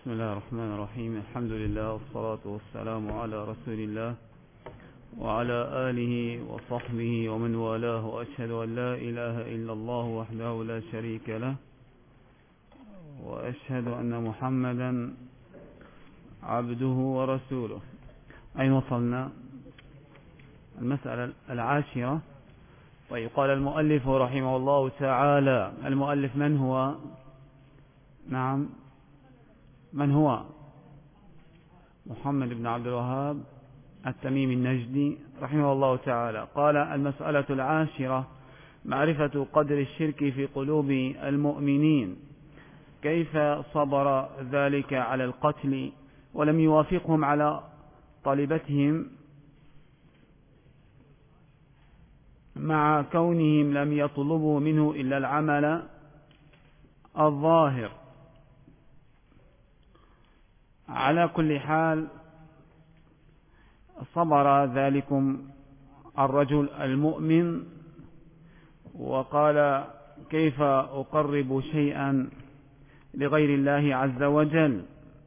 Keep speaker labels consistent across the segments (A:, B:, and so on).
A: بسم الله الرحمن الرحيم. الحمد لله والصلاة والسلام على رسول الله وعلى آله وصحبه ومن والاه، وأشهد أن لا إله إلا الله وحده لا شريك له، وأشهد أن محمدا عبده ورسوله. أين وصلنا؟ المسألة 10. طيب، قال المؤلف رحمه الله تعالى. المؤلف من هو؟ نعم، من هو؟ محمد بن عبد الوهاب التميمي النجدي رحمه الله تعالى. قال: المسألة 10: معرفة قدر الشرك في قلوب المؤمنين، كيف صبر ذلك على القتل ولم يوافقهم على طلبتهم مع كونهم لم يطلبوا منه إلا العمل الظاهر. على كل حال، صبر ذلكم الرجل المؤمن وقال: كيف أقرب شيئا لغير الله عز وجل؟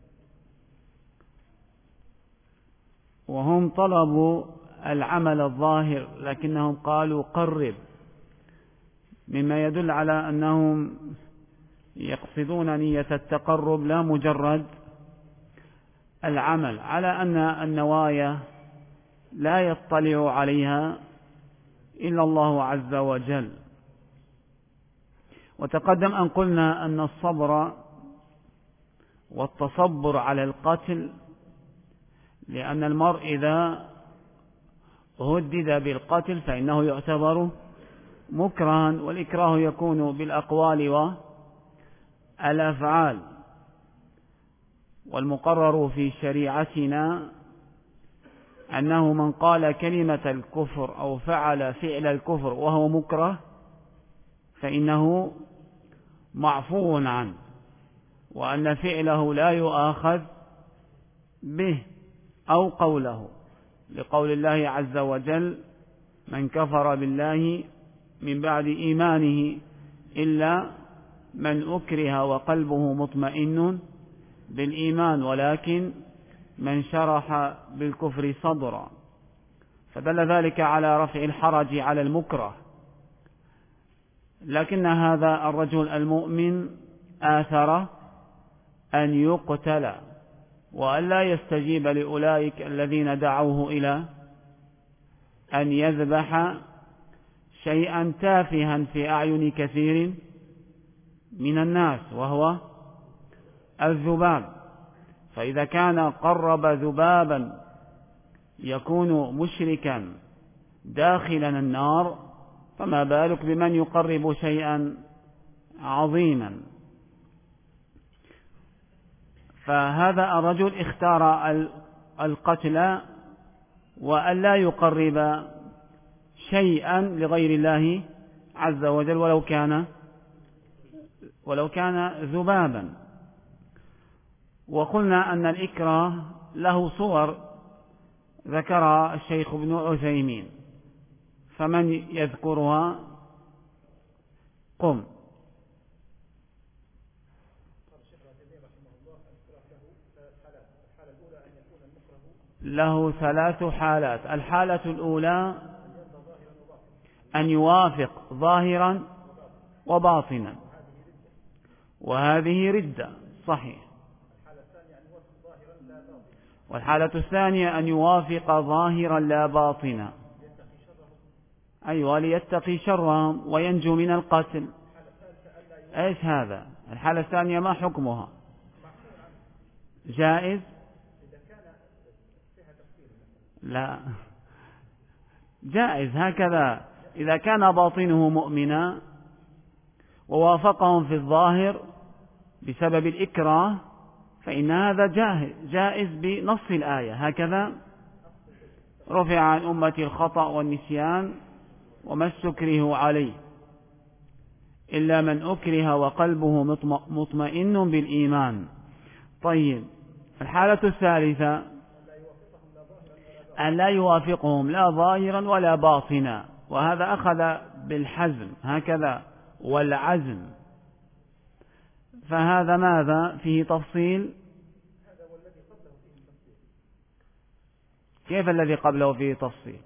A: وهم طلبوا العمل الظاهر لكنهم قالوا قرب، مما يدل على أنهم يقصدون نية التقرب لا مجرد العمل، على أن النوايا لا يطلع عليها إلا الله عز وجل. وتقدم أن قلنا أن الصبر والتصبر على القتل، لأن المرء إذا هدد بالقتل فإنه يعتبر مكرها، والإكراه يكون بالأقوال والأفعال. والمقرر في شريعتنا أنه من قال كلمة الكفر أو فعل فعل الكفر وهو مكره فإنه معفو عنه، وأن فعله لا يؤاخذ به أو قوله، لقول الله عز وجل: من كفر بالله من بعد إيمانه إلا من أكره وقلبه مطمئن بالإيمان ولكن من شرح بالكفر صدرا. فدل ذلك على رفع الحرج على المكره. لكن هذا الرجل المؤمن آثر أن يقتل وأن لا يستجيب لأولئك الذين دعوه إلى أن يذبح شيئا تافها في أعين كثير من الناس، وهو الذباب. فإذا كان قرب ذبابا يكون مشركا داخلا النار، فما بالك بمن يقرب شيئا عظيما. فهذا الرجل اختار القتل وأن لا يقرب شيئا لغير الله عز وجل ولو كان ذبابا. وقلنا أن الإكراه له صور ذكرها الشيخ ابن عثيمين، فمن يذكرها؟ قم. له 3 حالات. الحالة الأولى أن يوافق ظاهرا وباطنا، وهذه ردة، صحيح. والحالة الثانية أن يوافق ظاهرا لا باطنا، أيوة، ليتقي شرهم وينجو من القتل. إيش هذا؟ الحالة الثانية ما حكمها؟ جائز؟ لا، جائز هكذا. إذا كان باطنه مؤمنا ووافقهم في الظاهر بسبب الإكراه فإن هذا جائز بنص الآية، هكذا: رفع عن أمتي الخطأ والنسيان وما استكره عليه إلا من أكره وقلبه مطمئن بالإيمان. طيب، الحالة الثالثة أن لا يوافقهم لا ظاهرا ولا باطنا، وهذا أخذ بالحزم هكذا والعزم. فهذا ماذا فيه؟ تفصيل كيف الذي قبله فيه تفصيل؟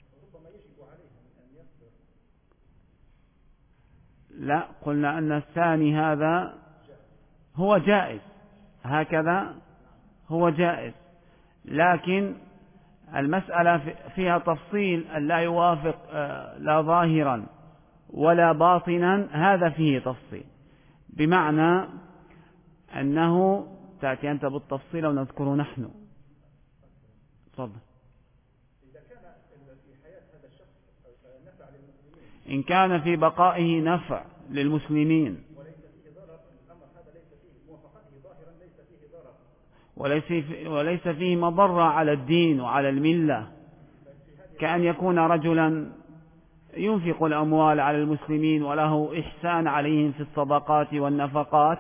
A: لا، قلنا أن الثاني هذا هو جائز، هكذا هو جائز، لكن المسألة فيها تفصيل أن لا يوافق لا ظاهرا ولا باطنا، هذا فيه تفصيل، بمعنى أنه تأتي أنت بالتفصيل ونذكره نحن. تفضل. إن كان في بقائه نفع للمسلمين وليس فيه مضرة على الدين وعلى الملة، كأن يكون رجلا ينفق الأموال على المسلمين وله إحسان عليهم في الصدقات والنفقات،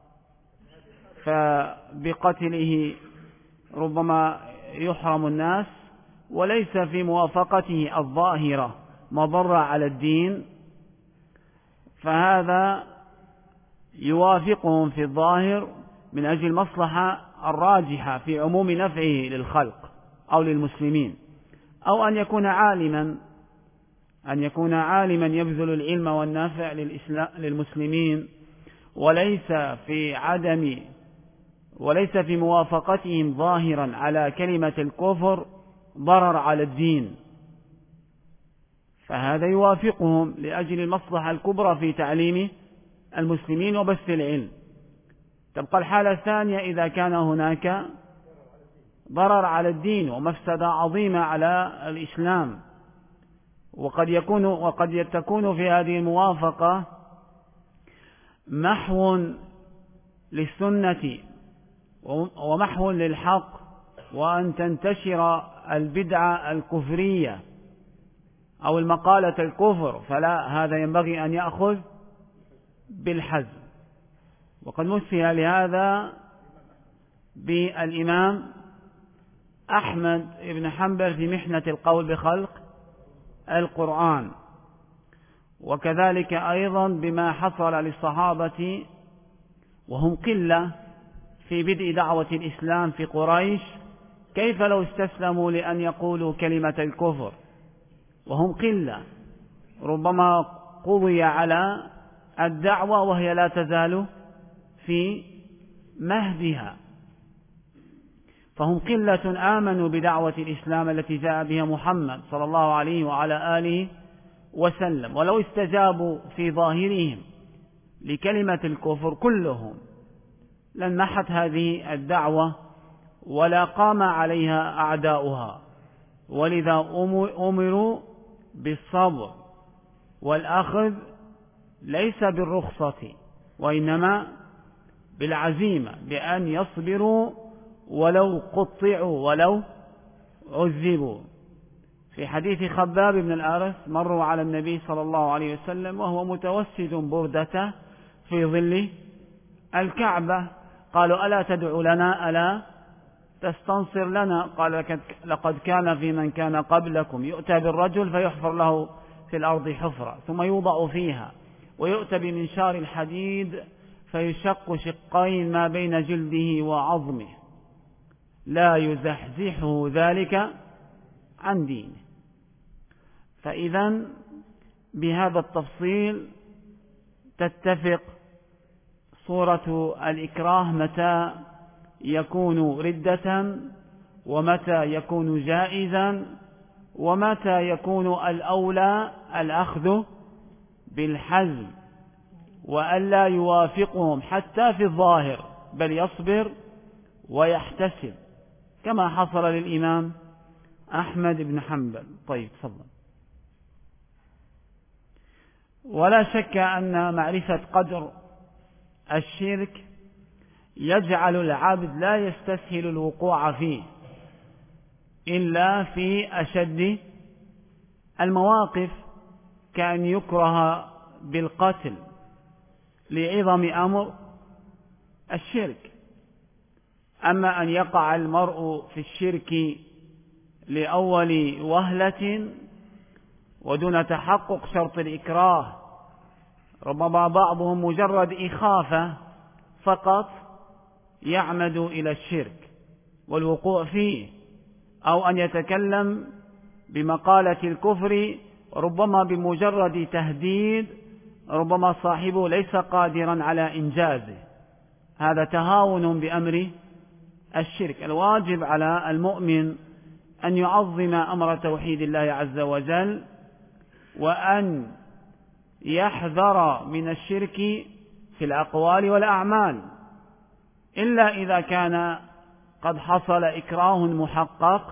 A: فبقتله ربما يحرم الناس، وليس في موافقته الظاهرة مضرة على الدين، فهذا يوافقهم في الظاهر من أجل المصلحة الراجحة في عموم نفعه للخلق أو للمسلمين، أو أن يكون عالما يبذل العلم والنافع للمسلمين، وليس في موافقتهم ظاهرا على كلمة الكفر ضرر على الدين، فهذا يوافقهم لأجل المصلحة الكبرى في تعليم المسلمين وبث العلم. تبقى الحالة الثانية إذا كان هناك ضرر على الدين ومفسدة عظيمة على الإسلام، وقد تكون في هذه الموافقة محو للسنة ومحو للحق، وأن تنتشر البدعة الكفرية أو المقالة الكفر، فلا، هذا ينبغي أن يأخذ بالحزم. وقد مثل لهذا بالإمام أحمد بن حنبل في محنة القول بخلق القرآن، وكذلك أيضا بما حصل للصحابة وهم قلة في بدء دعوة الإسلام في قريش، كيف لو استسلموا لأن يقولوا كلمة الكفر وهم قلة، ربما قضي على الدعوة وهي لا تزال في مهدها، فهم قلة آمنوا بدعوة الإسلام التي جاء بها محمد صلى الله عليه وعلى آله وسلم، ولو استجابوا في ظاهرهم لكلمة الكفر كلهم لانمحت هذه الدعوة ولا قام عليها أعداؤها، ولذا أمروا بالصبر والأخذ ليس بالرخصة وإنما بالعزيمة، بأن يصبروا ولو قطعوا ولو عذبوا. في حديث خباب بن الأرث مروا على النبي صلى الله عليه وسلم وهو متوسد بردته في ظل الكعبة، قالوا: ألا تدعو لنا، ألا تستنصر لنا؟ قال: لقد كان في من كان قبلكم يؤتى بالرجل فيحفر له في الأرض حفرة ثم يوضع فيها، ويؤتى بمنشار الحديد فيشق شقين ما بين جلده وعظمه، لا يزحزحه ذلك عن دينه. فإذا بهذا التفصيل تتفق صورة الإكراه متى يكون ردة، ومتى يكون جائزا، ومتى يكون الأولى الأخذ بالحزم، وألا يوافقهم حتى في الظاهر، بل يصبر ويحتسب، كما حصل للإمام أحمد بن حنبل. طيب، تفضل. ولا شك أن معرفة قدر الشرك يجعل العبد لا يستسهل الوقوع فيه إلا في أشد المواقف، كأن يكره بالقتل لعظم أمر الشرك. أما أن يقع المرء في الشرك لأول وهلة ودون تحقق شرط الإكراه، ربما بعضهم مجرد إخافة فقط يعمد إلى الشرك والوقوع فيه، أو أن يتكلم بمقالة الكفر ربما بمجرد تهديد، ربما صاحبه ليس قادرا على إنجازه. هذا تهاون بأمر الشرك. الواجب على المؤمن أن يعظم أمر توحيد الله عز وجل، وأن يحذر من الشرك في الأقوال والأعمال، إلا إذا كان قد حصل إكراه محقق،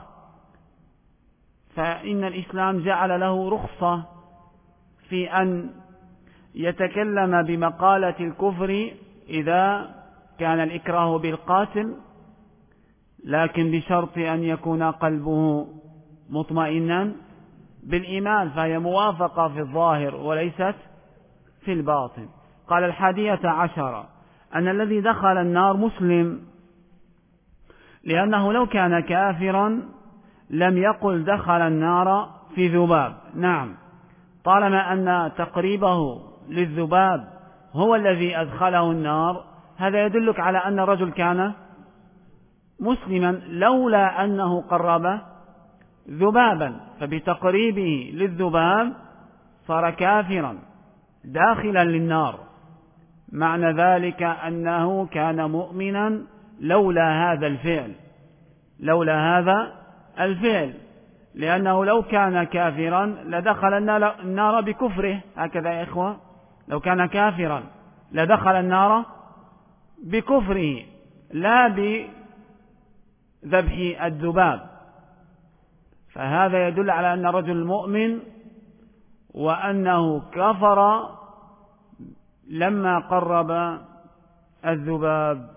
A: فإن الإسلام جعل له رخصة في أن يتكلم بمقالة الكفر إذا كان الإكراه بالقاتل، لكن بشرط أن يكون قلبه مطمئنا بالإيمان، فهي موافقة في الظاهر وليست في الباطن. قال 11 أن الذي دخل النار مسلم، لأنه لو كان كافرا لم يقل دخل النار في ذباب. نعم، طالما أن تقريبه للذباب هو الذي أدخله النار، هذا يدلك على أن الرجل كان مسلما، لولا أنه قرب ذبابا، فبتقريبه للذباب صار كافرا داخلا للنار. معنى ذلك أنه كان مؤمنا لولا هذا الفعل، لأنه لو كان كافرا لدخل النار بكفره. هكذا يا إخوة، لو كان كافرا لدخل النار بكفره لا بذبح الذباب. فهذا يدل على أن الرجل مؤمن، وأنه كفر لما قرب الذباب.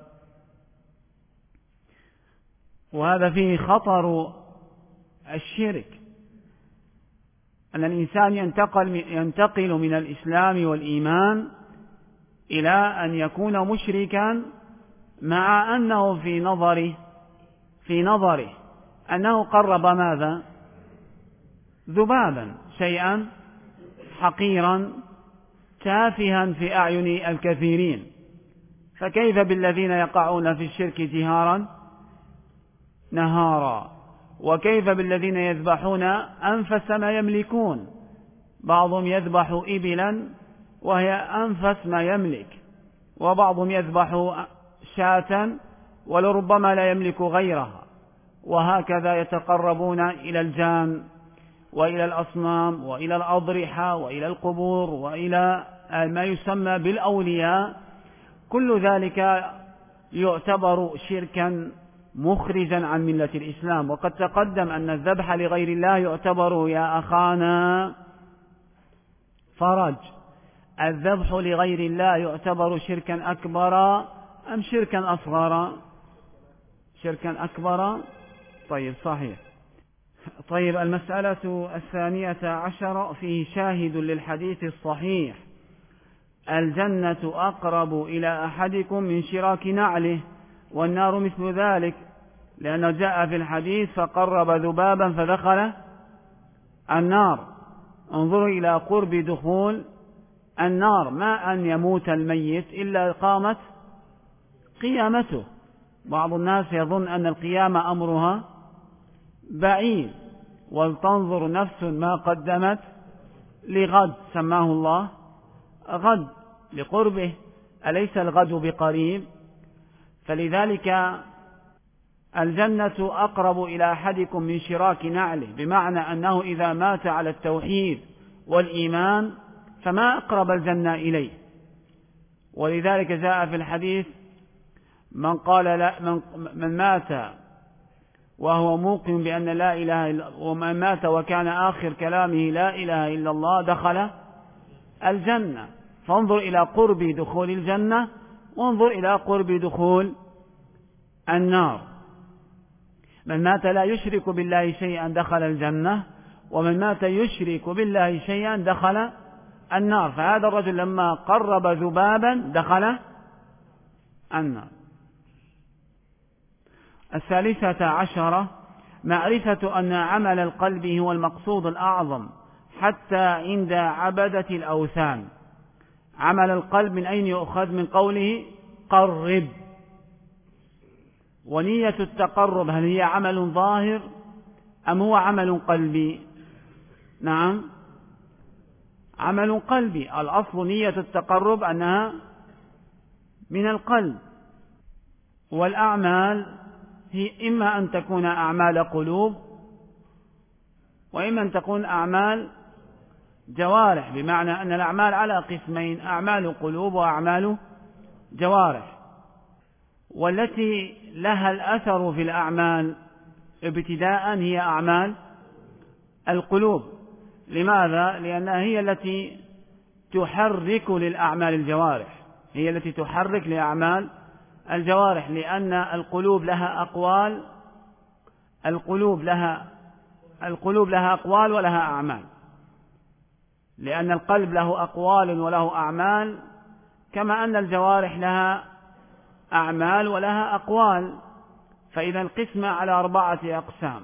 A: وهذا فيه خطر الشرك، أن الإنسان ينتقل من الإسلام والإيمان إلى أن يكون مشركا، مع أنه في نظره أنه قرب ماذا؟ ذبابا، شيئا حقيرا تافها في أعين الكثيرين. فكيف بالذين يقعون في الشرك جهارا نهارا؟ وكيف بالذين يذبحون أنفس ما يملكون؟ بعضهم يذبح إبلا وهي أنفس ما يملك، وبعضهم يذبح شاة ولربما لا يملك غيرها، وهكذا يتقربون إلى الجان وإلى الأصنام وإلى الأضرحة وإلى القبور وإلى ما يسمى بالأولياء. كل ذلك يعتبر شركا مخرجا عن ملة الإسلام. وقد تقدم أن الذبح لغير الله يعتبر يا أخانا فرج، الذبح لغير الله يعتبر شركا أكبر أم شركا أصغر؟ شركا أكبر. طيب، صحيح. طيب، المسألة 12 فيه شاهد للحديث الصحيح: الجنة أقرب إلى أحدكم من شراك نعله، والنار مثل ذلك، لأنه جاء في الحديث فقرب ذبابا فدخل النار. انظروا إلى قرب دخول النار، ما أن يموت الميت إلا قامت قيامته. بعض الناس يظن أن القيامة أمرها بعيد، ولتنظر نفس ما قدمت لغد، سماه الله غد لقربه، أليس الغد بقريب؟ فلذلك الجنة أقرب إلى أحدكم من شراك نعله، بمعنى أنه إذا مات على التوحيد والإيمان فما أقرب الجنة إليه. ولذلك جاء في الحديث: من مات وهو موقن بأن لا إله إلا، ومن مات وكان آخر كلامه لا إله إلا الله دخل الجنة. فانظر إلى قرب دخول الجنة، وانظر إلى قرب دخول النار. من مات لا يشرك بالله شيئا دخل الجنة، ومن مات يشرك بالله شيئا دخل النار. فهذا الرجل لما قرب ذبابا دخل النار. 13 معرفة أن عمل القلب هو المقصود الأعظم حتى عند عبدة الأوثان. عمل القلب من أين يؤخذ؟ من قوله قرب. ونية التقرب هل هي عمل ظاهر أم هو عمل قلبي؟ نعم، عمل قلبي. الأصل نية التقرب أنها من القلب، والأعمال هي إما أن تكون أعمال قلوب وإما أن تكون أعمال جوارح، بمعنى أن الأعمال على قسمين: أعمال قلوب وأعمال جوارح. والتي لها الأثر في الأعمال ابتداء هي أعمال القلوب. لماذا؟ لأنها هي التي تحرك للأعمال الجوارح، هي التي تحرك لأعمال الجوارح، لأن القلوب لها أقوال، القلوب لها أقوال ولها أعمال، لأن القلب له أقوال وله أعمال، كما أن الجوارح لها أعمال ولها أقوال. فإذا القسمة على 4 أقسام: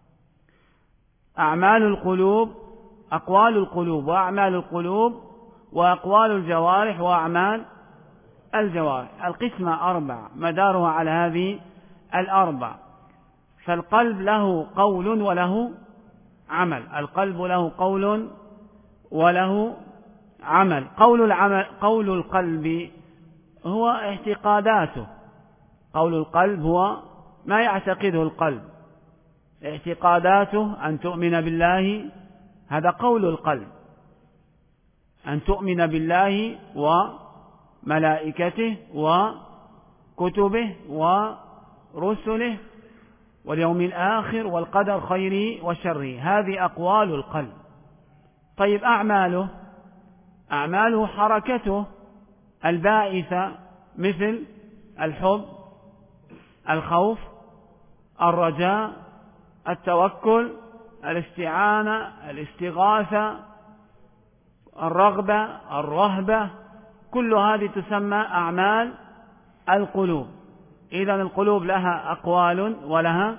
A: أعمال القلوب، أقوال القلوب وأعمال القلوب، وأقوال الجوارح وأعمال الجوارح. القسمة 4 مدارها على هذه 4. فالقلب له قول وله عمل، القلب له قول وله عمل. قول القلب هو اعتقاداته، قول القلب هو ما يعتقده القلب، اعتقاداته أن تؤمن بالله، هذا قول القلب، أن تؤمن بالله وملائكته وكتبه ورسله واليوم الآخر والقدر خيره وشره، هذه أقوال القلب. طيب أعماله حركته الباعثة، مثل الحب، الخوف، الرجاء، التوكل، الاستعانة، الاستغاثة، الرغبة، الرهبة، كل هذه تسمى أعمال القلوب. إذن القلوب لها أقوال ولها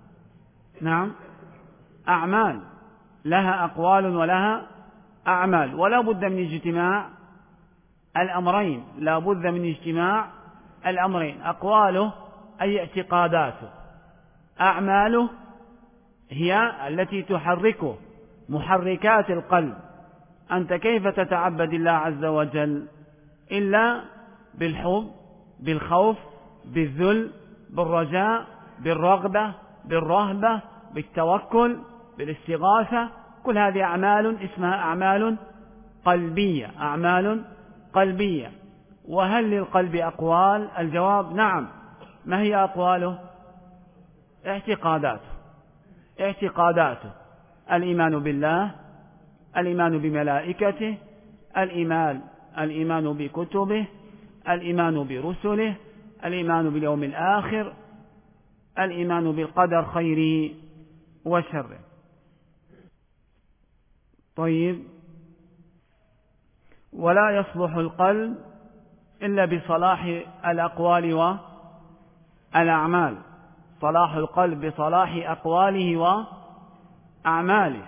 A: أعمال، لها أقوال ولها أعمال، ولا بد من اجتماع الأمرين، لا بد من اجتماع الأمرين. أقواله أي اعتقاداته، أعماله هي التي تحركه، محركات القلب. أنت كيف تتعبد الله عز وجل إلا بالحب، بالخوف، بالذل، بالرجاء، بالرغبة، بالرهبة، بالتوكل، بالاستغاثة. كل هذه أعمال اسمها أعمال قلبية، أعمال قلبية. وهل للقلب أقوال؟ الجواب نعم. ما هي أقواله؟ اعتقاداته: الإيمان بالله، الإيمان بملائكته، الإيمان بكتبه، الإيمان برسله، الإيمان باليوم الآخر، الإيمان بالقدر خيره وشره. طيب، ولا يصلح القلب إلا بصلاح الأقوال والأعمال، صلاح القلب بصلاح أقواله وأعماله.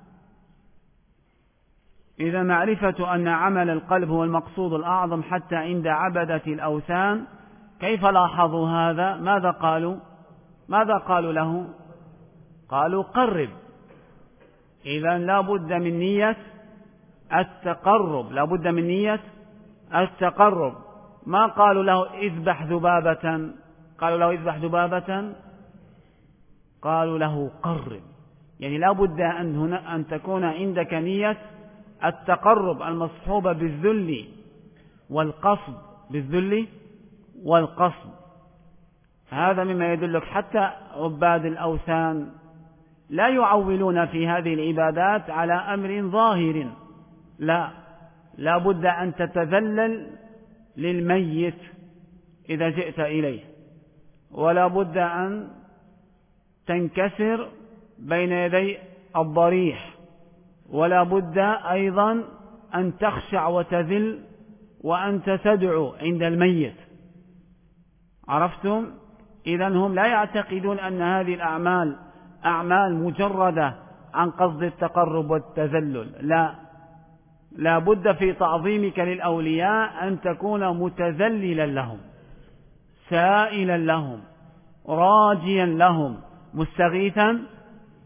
A: إذا معرفة أن عمل القلب هو المقصود الأعظم حتى عند عبدة الأوثان. كيف لاحظوا هذا؟ ماذا قالوا له؟ قالوا قرب. إذا لا بد من نية التقرب، لا بد من نية التقرب. ما قالوا له اذبح ذبابة، قالوا له اذبح ذبابة، قالوا له قرب. يعني لا بد أن تكون عندك نية التقرب المصحوبة بالذل والقصد، بالذل والقصد. هذا مما يدلك حتى عباد الأوثان لا يعولون في هذه العبادات على أمر ظاهر، لا بد أن تتذلل للميت إذا جئت إليه، ولا بد أن تنكسر بين يدي الضريح، ولا بد أيضا أن تخشع وتذل وأنت تدعو عند الميت. عرفتم؟ إذن هم لا يعتقدون أن هذه الأعمال أعمال مجردة عن قصد التقرب والتذلل، لا بد في تعظيمك للأولياء أن تكون متذللا لهم، سائلا لهم، راجيا لهم، مستغيثا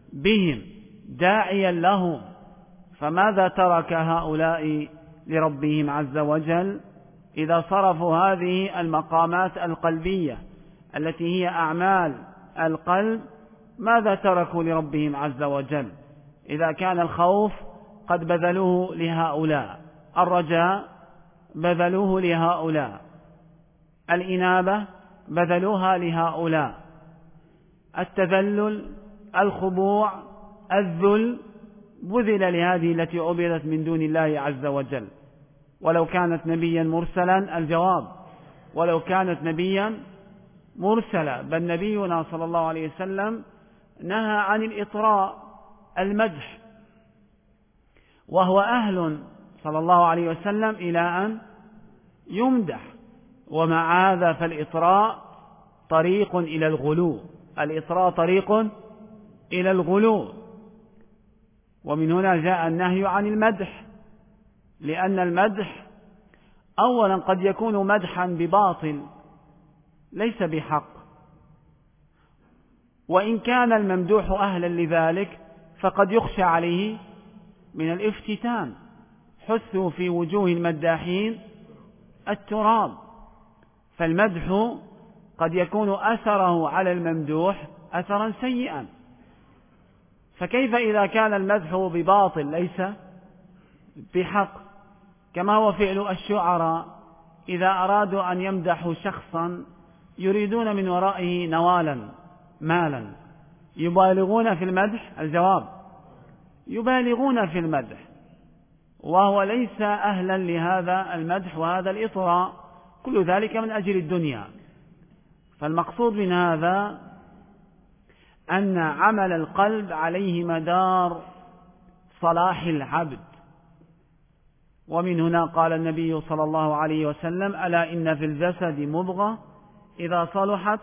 A: بهم داعيا لهم، فماذا ترك هؤلاء لربهم عز وجل إذا صرفوا هذه المقامات القلبية التي هي أعمال القلب؟ ماذا تركوا لربهم عز وجل إذا كان الخوف قد بذلوه لهؤلاء، الرجاء بذلوه لهؤلاء، الإنابة بذلوها لهؤلاء، التذلل، الخضوع، الذل بذل لهذه التي عبدت من دون الله عز وجل. ولو كانت نبيا مرسلا، الجواب ولو كانت نبيا مرسلا، بل نبينا صلى الله عليه وسلم نهى عن الإطراء، المدح، وهو أهل صلى الله عليه وسلم إلى أن يمدح. ومع هذا فالإطراء طريق إلى الغلو، الإطراء طريق إلى الغلو. ومن هنا جاء النهي عن المدح، لأن المدح أولا قد يكون مدحا بباطل ليس بحق، وإن كان الممدوح أهلا لذلك فقد يخشى عليه من الافتتان، حثوا في وجوه المداحين التراب. فالمدح قد يكون أثره على الممدوح أثرا سيئا، فكيف إذا كان المدح بباطل ليس بحق؟ كما هو فعل الشعراء إذا أرادوا أن يمدحوا شخصا يريدون من ورائه نوالا، مالا، يبالغون في المدح، الجواب يبالغون في المدح، وهو ليس أهلا لهذا المدح وهذا الإطراء، كل ذلك من أجل الدنيا. فالمقصود من هذا أن عمل القلب عليه مدار صلاح العبد. ومن هنا قال النبي صلى الله عليه وسلم: ألا إن في الجسد مضغة إذا صلحت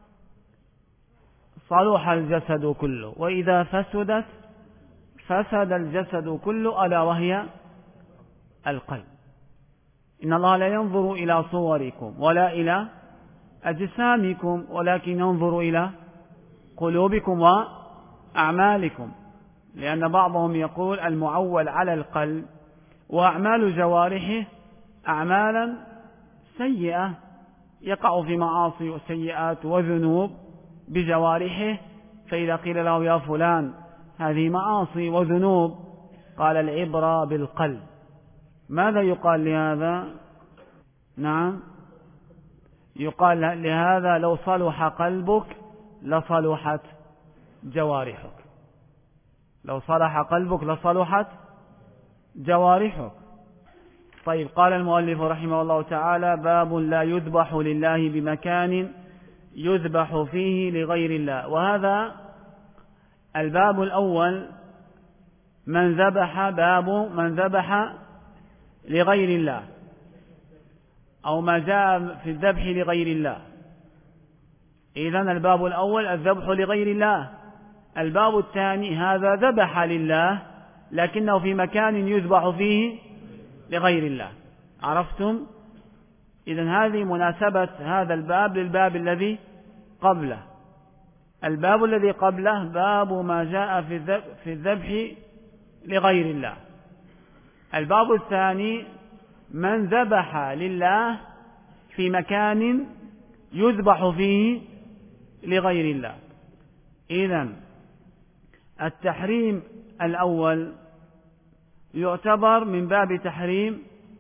A: صلح الجسد كله، وإذا فسدت فسد الجسد كله، ألا وهي القلب. إن الله لا ينظر إلى صوركم ولا إلى أجسامكم ولكن ينظر إلى قلوبكم وأعمالكم، لأن بعضهم يقول المعول على القلب وأعمال جوارحه أعمالا سيئة، يقع في معاصي وسيئات وذنوب بجوارحه، فإذا قيل له يا فلان هذه معاصي وذنوب قال العبرة بالقلب. ماذا يقال لهذا؟ نعم، يقال لهذا لو صلح قلبك لصلحت جوارحك، لو صلح قلبك لصلحت جوارحك. طيب، قال المؤلف رحمه الله تعالى: باب لا يذبح لله بمكان يذبح فيه لغير الله. وهذا الباب الأول، من ذبح، باب من ذبح لغير الله، أو ما جاء في الذبح لغير الله. إذن الباب الأول الذبح لغير الله. الباب الثاني هذا ذبح لله لكنه في مكان يذبح فيه لغير الله. عرفتم؟ إذن هذه مناسبة هذا الباب للباب الذي قبله. الباب الذي قبله باب ما جاء في الذبح لغير الله. الباب الثاني من ذبح لله في مكان يذبح فيه لغير الله. إذن التحريم الأول يعتبر من باب تحريم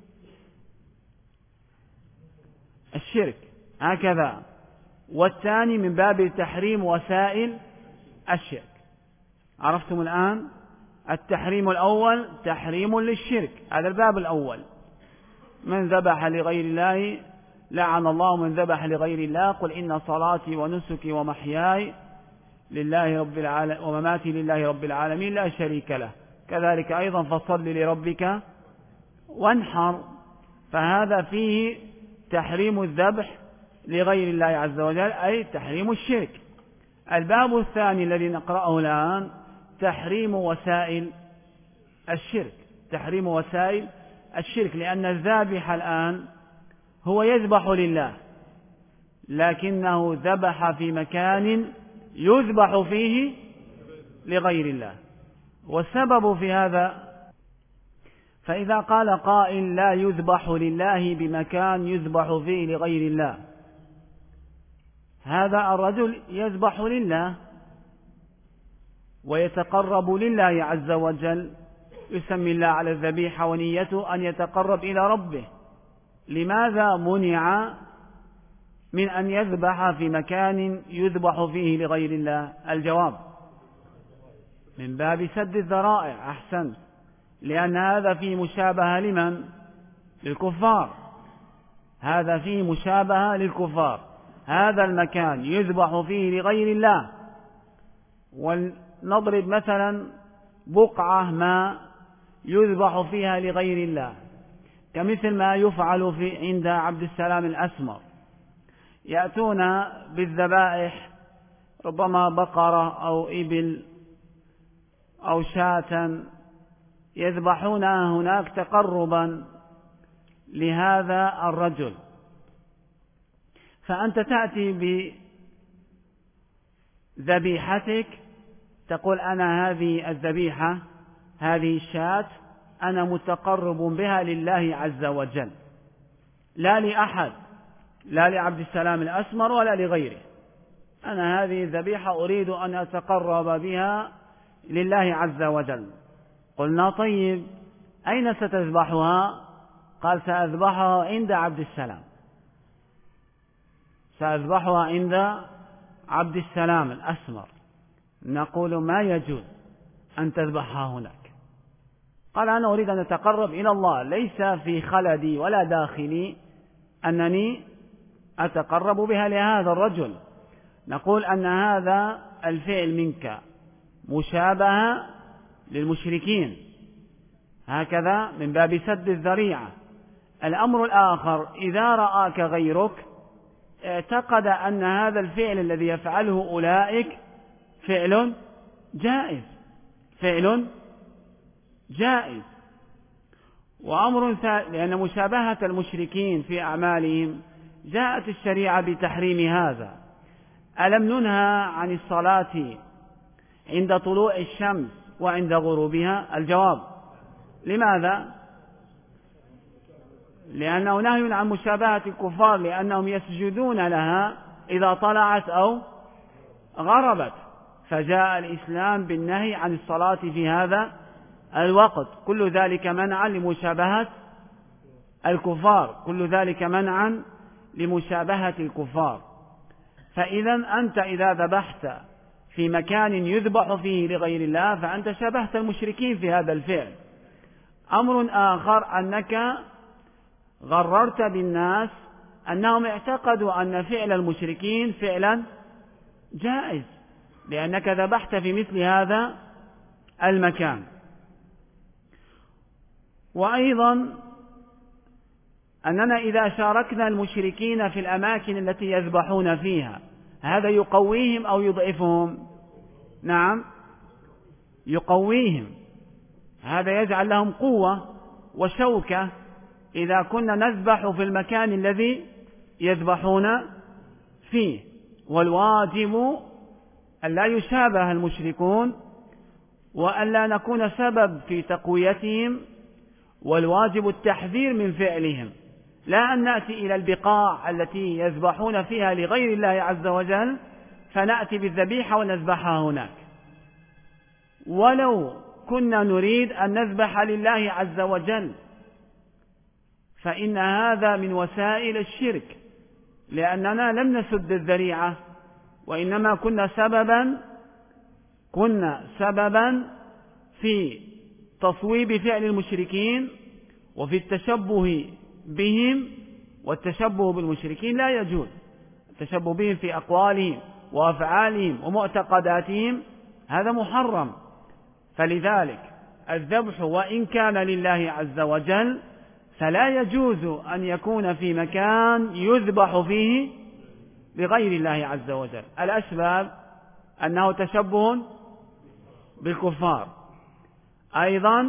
A: الشرك هكذا، والثاني من باب تحريم وسائل الشرك. عرفتم الآن؟ التحريم الأول تحريم للشرك، هذا الباب الأول. من ذبح لغير الله لعن الله من ذبح لغير الله، قل إن صلاتي ونسكي ومحياي لله رب العالمين ومماتي لله رب العالمين لا شريك له، كذلك أيضا فصل لربك وانحر. فهذا فيه تحريم الذبح لغير الله عز وجل، أي تحريم الشرك. الباب الثاني الذي نقرأه الآن تحريم وسائل الشرك، تحريم وسائل الشرك، لأن الذابح الآن هو يذبح لله لكنه ذبح في مكان يذبح فيه لغير الله. والسبب في هذا، فإذا قال قائل لا يذبح لله بمكان يذبح فيه لغير الله، هذا الرجل يذبح لله ويتقرب لله عز وجل، يسمي الله على الذبيحة ونيته أن يتقرب إلى ربه. لماذا منع من أن يذبح في مكان يذبح فيه لغير الله؟ الجواب من باب سد الذرائع. أحسنت، لأن هذا فيه مشابهة لمن؟ للكفار. هذا فيه مشابهة للكفار. هذا المكان يذبح فيه لغير الله، ونضرب مثلا بقعة ما يذبح فيها لغير الله، كمثل ما يفعل عند عبد السلام الأسمر، يأتون بالذبائح ربما بقرة أو إبل أو شاة، يذبحونها هناك تقربا لهذا الرجل. فأنت تأتي بذبيحتك تقول أنا هذه الذبيحة، هذه الشاة أنا متقرب بها لله عز وجل، لا لأحد، لا لعبد السلام الأسمر ولا لغيره. أنا هذه الذبيحة أريد أن أتقرب بها لله عز وجل. قلنا طيب أين ستذبحها؟ قال سأذبحها عند عبد السلام، سأذبحها عند عبد السلام الأسمر. نقول ما يجوز أن تذبحها هناك. قال أنا أريد أن أتقرب إلى الله، ليس في خلدي ولا داخلي أنني أتقرب بها لهذا الرجل. نقول أن هذا الفعل منك مشابهة للمشركين، هكذا من باب سد الذريعة. الأمر الآخر، إذا رآك غيرك اعتقد أن هذا الفعل الذي يفعله أولئك فعل جائز، فعل جائز. وأمر ثالث، لأن مشابهة المشركين في أعمالهم جاءت الشريعة بتحريم هذا. ألم ننهى عن الصلاة عند طلوع الشمس وعند غروبها؟ الجواب لماذا؟ لأنه نهي عن مشابهة الكفار، لأنهم يسجدون لها إذا طلعت أو غربت، فجاء الإسلام بالنهي عن الصلاة في هذا الوقت. كل ذلك منعا لمشابهة الكفار، كل ذلك منعا لمشابهة الكفار. فإذا أنت إذا ذبحت في مكان يذبح فيه لغير الله فأنت شبهت المشركين في هذا الفعل. أمر آخر، أنك غررت بالناس أنهم اعتقدوا أن فعل المشركين فعلا جائز، لأنك ذبحت في مثل هذا المكان. وأيضا أننا إذا شاركنا المشركين في الأماكن التي يذبحون فيها، هذا يقويهم أو يضعفهم؟ نعم يقويهم، هذا يجعل لهم قوة وشوكة إذا كنا نذبح في المكان الذي يذبحون فيه. والواجب أن لا يشابه المشركون وأن لا نكون سبب في تقويتهم، والواجب التحذير من فعلهم، لا أن نأتي إلى البقاع التي يذبحون فيها لغير الله عز وجل فنأتي بالذبيحة ونذبحها هناك. ولو كنا نريد أن نذبح لله عز وجل فإن هذا من وسائل الشرك، لأننا لم نسد الذريعة، وإنما كنا سببا في تصويب فعل المشركين وفي التشبه بهم. والتشبه بالمشركين لا يجوز، التشبه بهم في أقوالهم وأفعالهم ومعتقداتهم هذا محرم. فلذلك الذبح وإن كان لله عز وجل فلا يجوز أن يكون في مكان يذبح فيه لغير الله عز وجل. الأسباب أنه تشبه بالكفار، أيضا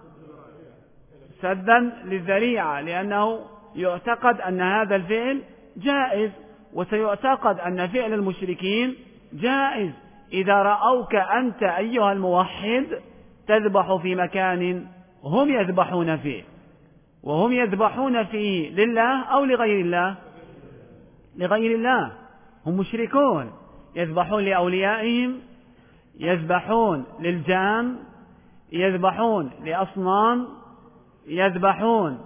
A: سدا للذريعة، لأنه يعتقد أن هذا الفعل جائز، وسيعتقد أن فعل المشركين جائز، إذا رأوك أنت أيها الموحد تذبح في مكان هم يذبحون فيه، وهم يذبحون فيه لله أو لغير الله؟ لغير الله، هم مشركون، يذبحون لأوليائهم، يذبحون للجان، يذبحون لأصنام، يذبحون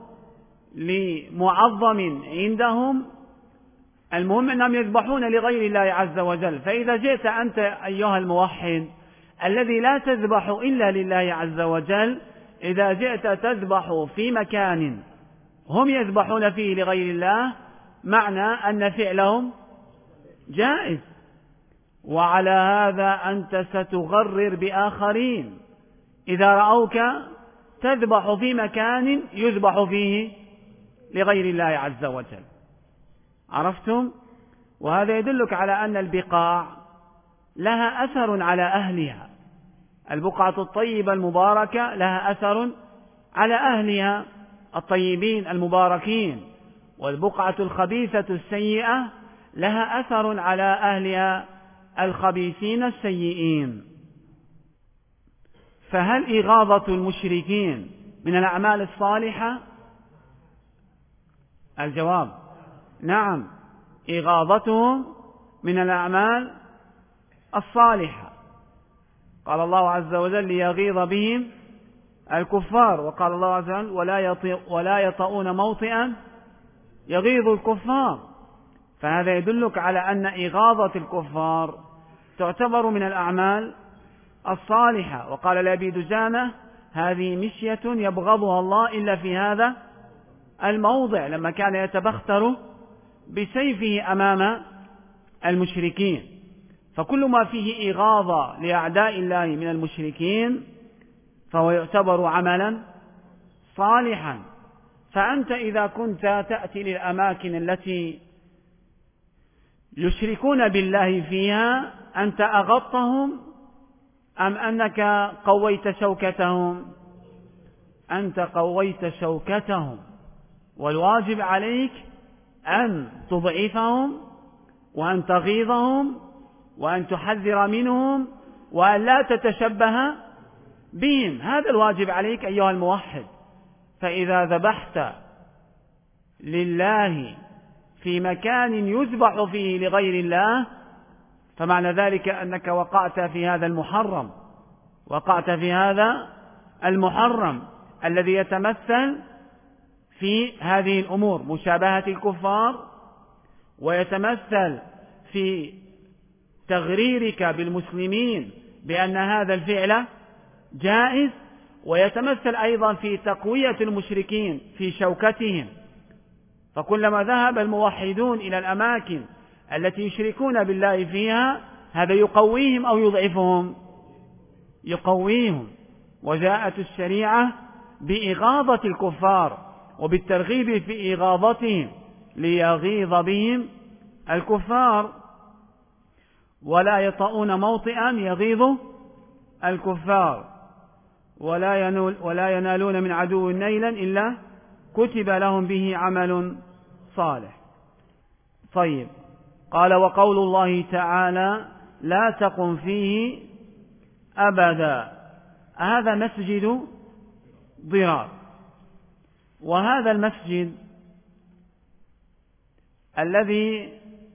A: لمعظم عندهم، المهم أنهم يذبحون لغير الله عز وجل. فإذا جئت أنت أيها الموحد الذي لا تذبح إلا لله عز وجل، إذا جئت تذبح في مكان هم يذبحون فيه لغير الله، معنى أن فعلهم جائز، وعلى هذا أنت ستغرر بآخرين إذا رأوك تذبح في مكان يذبح فيه لغير الله عز وجل. عرفتم؟ وهذا يدلك على أن البقاع لها أثر على أهلها، البقعة الطيبة المباركة لها أثر على أهلها الطيبين المباركين، والبقعة الخبيثة السيئة لها أثر على أهلها الخبيثين السيئين. فهل إغاظة المشركين من الأعمال الصالحة؟ الجواب نعم، إغاظتهم من الأعمال الصالحة. قال الله عز وجل ليغيظ بهم الكفار، وقال الله عز وجل ولا يطؤون موطئا يغيظ الكفار. فهذا يدلك على أن إغاظة الكفار تعتبر من الأعمال الصالحة. وقال لأبي دجانة هذه مشية يبغضها الله إلا في هذا الموضع، لما كان يتبختر بسيفه أمام المشركين. فكل ما فيه إغاظة لأعداء الله من المشركين فهو يعتبر عملا صالحا. فأنت إذا كنت تأتي للأماكن التي يشركون بالله فيها، أنت أغضتهم أم أنك قويت شوكتهم؟ أنت قويت شوكتهم، والواجب عليك أن تضعفهم وأن تغيظهم وأن تحذر منهم وأن لا تتشبه بهم. هذا الواجب عليك أيها الموحد. فإذا ذبحت لله في مكان يذبح فيه لغير الله، فمعنى ذلك أنك وقعت في هذا المحرم، وقعت في هذا المحرم الذي يتمثل في هذه الأمور، مشابهة الكفار، ويتمثل في تغريرك بالمسلمين بأن هذا الفعل جائز، ويتمثل أيضا في تقوية المشركين في شوكتهم. فكلما ذهب الموحدون إلى الأماكن التي يشركون بالله فيها، هذا يقويهم أو يضعفهم؟ يقويهم. وجاءت الشريعة بإغاظة الكفار وبالترغيب في إغاظتهم ليغيظ بهم الكفار. ولا يطؤون موطئا يغيظ الكفار، ولا ينالون من عدو نيلا إلا كتب لهم به عمل صالح. طيب، قال وقول الله تعالى لا تقم فيه أبدا، هذا مسجد ضرار، وهذا المسجد الذي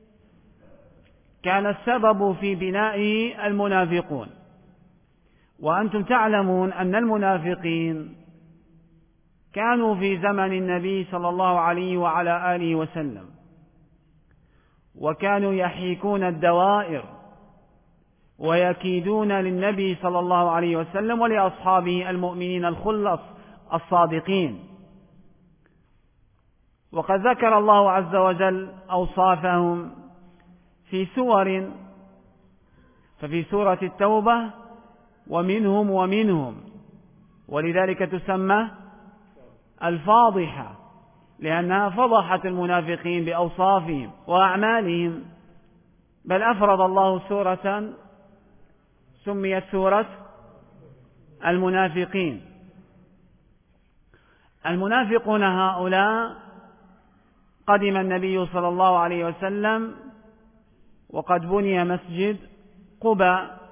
A: كان السبب في بنائه المنافقون. وأنتم تعلمون أن المنافقين كانوا في زمن النبي صلى الله عليه وعلى آله وسلم، وكانوا يحيكون الدوائر ويكيدون للنبي صلى الله عليه وسلم ولأصحابه المؤمنين الخلص الصادقين. وقد ذكر الله عز وجل أوصافهم في سور، ففي سورة التوبة ومنهم، ولذلك تسمى الفاضحة، لأنها فضحت المنافقين بأوصافهم وأعمالهم. بل أفرض الله سورة سميت سورة المنافقين. المنافقون هؤلاء قدم النبي صلى الله عليه وسلم وقد بني مسجد قباء،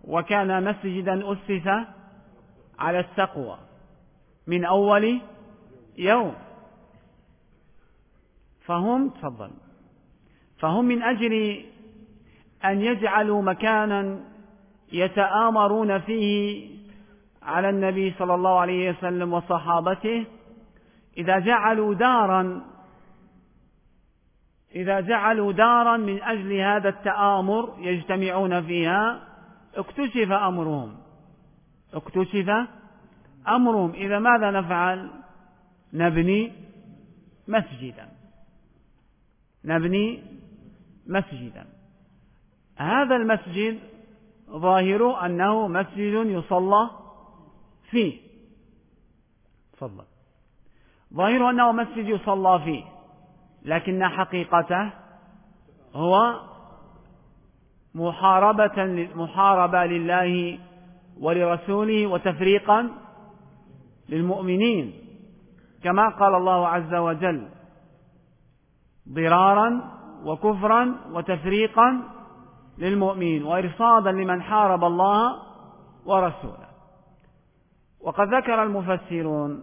A: وكان مسجدا أسس على التقوى من أول يوم. فهم من أجل أن يجعلوا مكانا يتآمرون فيه على النبي صلى الله عليه وسلم وصحابته، إذا جعلوا دارا من أجل هذا التآمر يجتمعون فيها، اكتشف أمرهم. إذا ماذا نفعل؟ نبني مسجدا. هذا المسجد ظاهر أنه مسجد يصلى فيه، لكن حقيقته هو محاربة لله ولرسوله وتفريقا للمؤمنين، كما قال الله عز وجل: ضرارا وكفرا وتفريقا للمؤمنين وإرصادا لمن حارب الله ورسوله. وقد ذكر المفسرون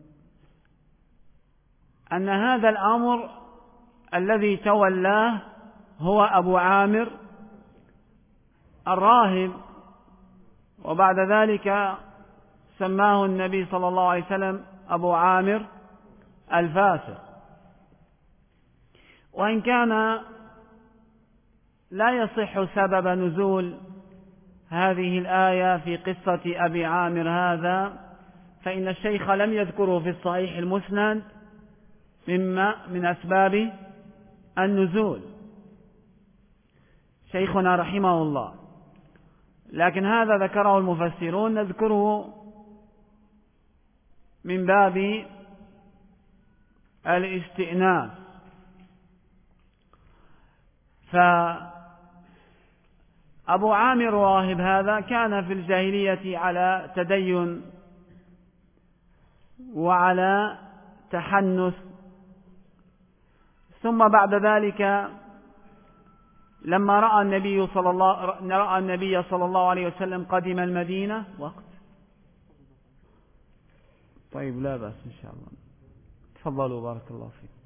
A: أن هذا الأمر الذي تولاه هو أبو عامر الراهب، وبعد ذلك سماه النبي صلى الله عليه وسلم أبو عامر الفاسق. وإن كان لا يصح سبب نزول هذه الآية في قصة أبي عامر هذا، فإن الشيخ لم يذكره في الصحيح المسند من أسباب النزول شيخنا رحمه الله، لكن هذا ذكره المفسرون، نذكره من باب الاستئناس. فأبو عامر الراهب هذا كان في الجاهلية على تدين وعلى تحنث، ثم بعد ذلك لما رأى النبي صلى الله عليه وسلم قدم المدينة طيب لا بأس إن شاء الله، تفضلوا بارك الله فيكم.